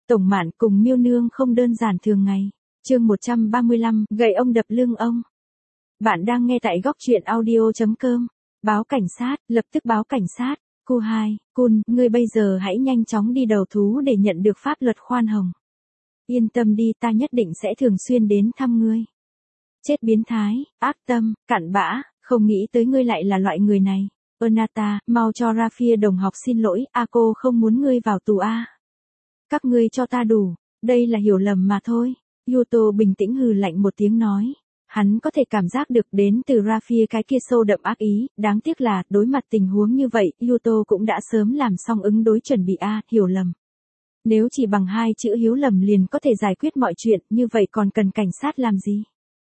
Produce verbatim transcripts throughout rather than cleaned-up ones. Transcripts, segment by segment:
Tổng Mạn cùng Miêu Nương không đơn giản thường ngày. Chương một trăm ba mươi lăm, gậy ông đập lưng ông. Bạn đang nghe tại góc truyện audio chấm com. Báo cảnh sát, lập tức báo cảnh sát. Cô hai, Kun, ngươi bây giờ hãy nhanh chóng đi đầu thú để nhận được pháp luật khoan hồng. Yên tâm đi, ta nhất định sẽ thường xuyên đến thăm ngươi. Chết biến thái, ác tâm, cặn bã, không nghĩ tới ngươi lại là loại người này. Onata, mau cho Rafia đồng học xin lỗi, a cô không muốn ngươi vào tù a. Các ngươi cho ta đủ, đây là hiểu lầm mà thôi. Yuto bình tĩnh hừ lạnh một tiếng nói. Hắn có thể cảm giác được đến từ Rafia cái kia sâu đậm ác ý, đáng tiếc là, đối mặt tình huống như vậy, Yuto cũng đã sớm làm xong ứng đối chuẩn bị a, hiểu lầm. Nếu chỉ bằng hai chữ hiếu lầm liền có thể giải quyết mọi chuyện, như vậy còn cần cảnh sát làm gì?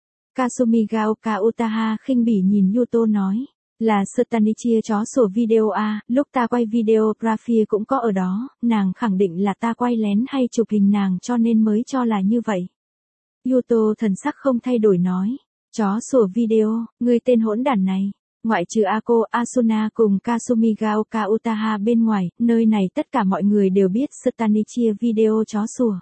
Kasumi Gaoka Utaha khinh bỉ nhìn Yuto nói. Là Stanichia chó sủa video a, lúc ta quay video, Rafia cũng có ở đó, nàng khẳng định là ta quay lén hay chụp hình nàng cho nên mới cho là như vậy. Yuto thần sắc không thay đổi nói. Chó sủa video, ngươi tên hỗn đản này. Ngoại trừ Ako, Asuna cùng Kasumi Gaoka Utaha bên ngoài, nơi này tất cả mọi người đều biết Stanichia video chó sủa.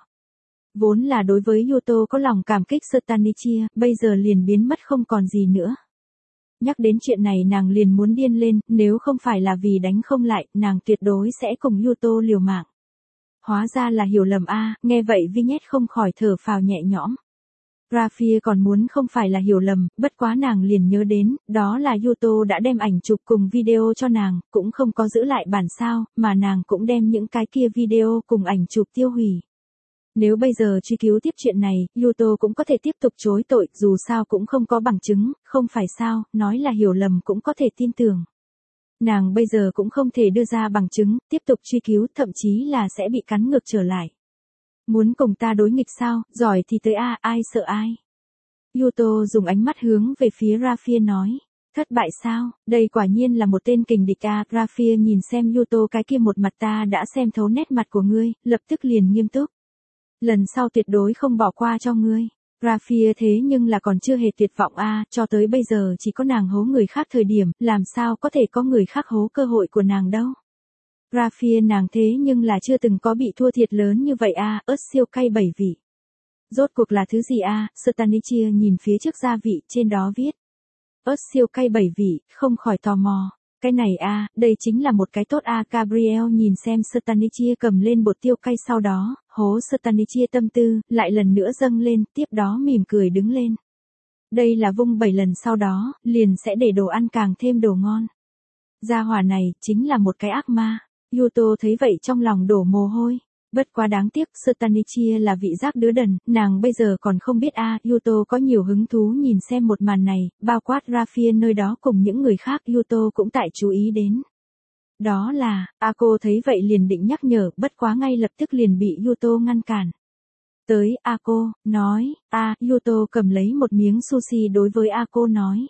Vốn là đối với Yuto có lòng cảm kích Stanichia, bây giờ liền biến mất không còn gì nữa. Nhắc đến chuyện này nàng liền muốn điên lên, nếu không phải là vì đánh không lại, nàng tuyệt đối sẽ cùng Yuto liều mạng. Hóa ra là hiểu lầm a, nghe vậy Vignette không khỏi thở phào nhẹ nhõm. Rafia còn muốn không phải là hiểu lầm, bất quá nàng liền nhớ đến, đó là Yuto đã đem ảnh chụp cùng video cho nàng, cũng không có giữ lại bản sao, mà nàng cũng đem những cái kia video cùng ảnh chụp tiêu hủy. Nếu bây giờ truy cứu tiếp chuyện này, Yuto cũng có thể tiếp tục chối tội, dù sao cũng không có bằng chứng, không phải sao, nói là hiểu lầm cũng có thể tin tưởng. Nàng bây giờ cũng không thể đưa ra bằng chứng, tiếp tục truy cứu, thậm chí là sẽ bị cắn ngược trở lại. Muốn cùng ta đối nghịch sao, giỏi thì tới a, ai sợ ai. Yuto dùng ánh mắt hướng về phía Rafia nói. Thất bại sao, đây quả nhiên là một tên kình địch a, Rafia nhìn xem Yuto cái kia một mặt ta đã xem thấu nét mặt của ngươi, lập tức liền nghiêm túc. Lần sau tuyệt đối không bỏ qua cho ngươi. Rafia thế nhưng là còn chưa hề tuyệt vọng a, cho tới bây giờ chỉ có nàng hố người khác thời điểm, làm sao có thể có người khác hố cơ hội của nàng đâu. Rafia nàng thế nhưng là chưa từng có bị thua thiệt lớn như vậy a, ớt siêu cay bảy vị. Rốt cuộc là thứ gì a, Stanichia nhìn phía trước gia vị, trên đó viết. Ớt siêu cay bảy vị, không khỏi tò mò. Cái này a, đây chính là một cái tốt a, Gabriel nhìn xem Stanichia cầm lên bột tiêu cay sau đó, hố Stanichia tâm tư, lại lần nữa dâng lên, tiếp đó mỉm cười đứng lên. Đây là vung bảy lần sau đó, liền sẽ để đồ ăn càng thêm đồ ngon. Gia hỏa này, chính là một cái ác ma. Yuto thấy vậy trong lòng đổ mồ hôi. Bất quá đáng tiếc, Stanichia là vị giác đứa đần, nàng bây giờ còn không biết a, Yuto có nhiều hứng thú nhìn xem một màn này, bao quát Rafia nơi đó cùng những người khác Yuto cũng tại chú ý đến. Đó là, Ako thấy vậy liền định nhắc nhở, bất quá ngay lập tức liền bị Yuto ngăn cản. Tới, Ako, nói, a, Yuto cầm lấy một miếng sushi đối với Ako nói.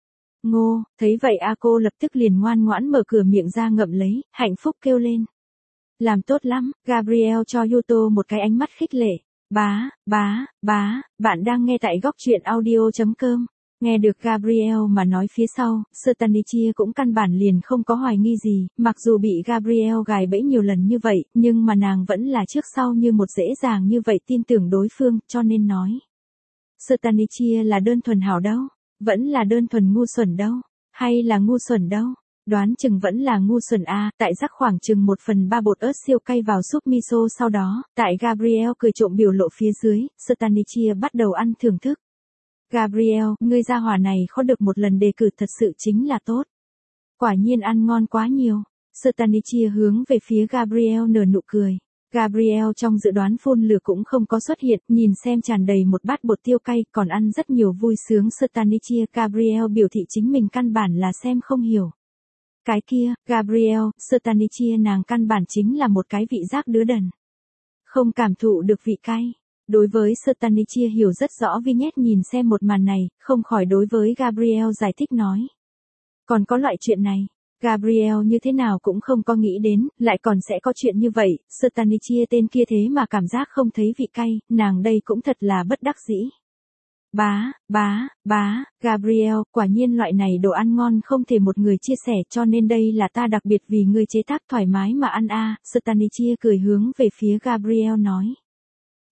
Ngô, thấy vậy Ako lập tức liền ngoan ngoãn mở cửa miệng ra ngậm lấy, hạnh phúc kêu lên. Làm tốt lắm, Gabriel cho Yuto một cái ánh mắt khích lệ. Bá, bá, bá, bạn đang nghe tại góc truyện audio chấm com. Nghe được Gabriel mà nói phía sau, Stanichia cũng căn bản liền không có hoài nghi gì, mặc dù bị Gabriel gài bẫy nhiều lần như vậy, nhưng mà nàng vẫn là trước sau như một dễ dàng như vậy tin tưởng đối phương, cho nên nói. Stanichia là đơn thuần hảo đâu, vẫn là đơn thuần ngu xuẩn đâu, hay là ngu xuẩn đâu. Đoán chừng vẫn là ngu xuẩn a, tại rắc khoảng chừng một phần ba bột ớt siêu cay vào súp miso sau đó, tại Gabriel cười trộm biểu lộ phía dưới, Stanichia bắt đầu ăn thưởng thức. Gabriel, ngươi gia hỏa này khó được một lần đề cử thật sự chính là tốt. Quả nhiên ăn ngon quá nhiều. Stanichia hướng về phía Gabriel nở nụ cười. Gabriel trong dự đoán phun lửa cũng không có xuất hiện, nhìn xem tràn đầy một bát bột tiêu cay, còn ăn rất nhiều vui sướng Stanichia. Gabriel biểu thị chính mình căn bản là xem không hiểu. Cái kia, Gabriel, Stanichia nàng căn bản chính là một cái vị giác đứa đần. Không cảm thụ được vị cay. Đối với Stanichia hiểu rất rõ Vignette nhìn xem một màn này, không khỏi đối với Gabriel giải thích nói. Còn có loại chuyện này, Gabriel như thế nào cũng không có nghĩ đến, lại còn sẽ có chuyện như vậy, Stanichia tên kia thế mà cảm giác không thấy vị cay, nàng đây cũng thật là bất đắc dĩ. Bá, bá, bá, Gabriel, quả nhiên loại này đồ ăn ngon không thể một người chia sẻ cho nên đây là ta đặc biệt vì ngươi chế tác thoải mái mà ăn a, Stanichia cười hướng về phía Gabriel nói.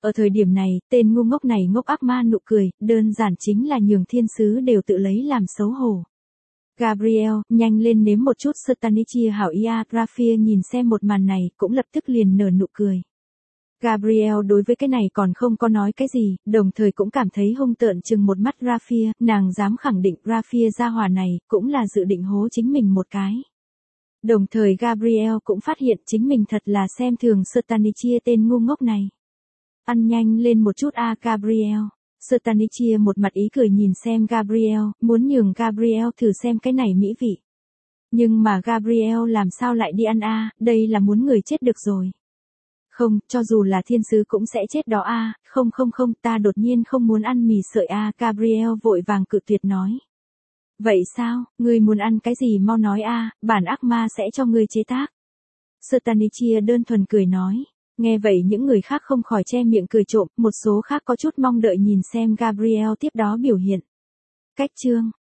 Ở thời điểm này, tên ngu ngốc này ngốc ác ma nụ cười, đơn giản chính là nhường thiên sứ đều tự lấy làm xấu hổ. Gabriel, nhanh lên nếm một chút Stanichia hảo ia, Raphia nhìn xem một màn này, cũng lập tức liền nở nụ cười. Gabriel đối với cái này còn không có nói cái gì, đồng thời cũng cảm thấy hung tợn chừng một mắt Raphia, nàng dám khẳng định Raphia gia hỏa này, cũng là dự định hố chính mình một cái. Đồng thời Gabriel cũng phát hiện chính mình thật là xem thường Stanichia tên ngu ngốc này. Ăn nhanh lên một chút a Gabriel. Stanichia một mặt ý cười nhìn xem Gabriel, muốn nhường Gabriel thử xem cái này mỹ vị. Nhưng mà Gabriel làm sao lại đi ăn a, đây là muốn người chết được rồi. Không, cho dù là thiên sứ cũng sẽ chết đó a, không không không, ta đột nhiên không muốn ăn mì sợi a, Gabriel vội vàng cự tuyệt nói. Vậy sao, ngươi muốn ăn cái gì mau nói a, bản ác ma sẽ cho ngươi chế tác. Stanichia đơn thuần cười nói. Nghe vậy những người khác không khỏi che miệng cười trộm, một số khác có chút mong đợi nhìn xem Gabriel tiếp đó biểu hiện. Cách chương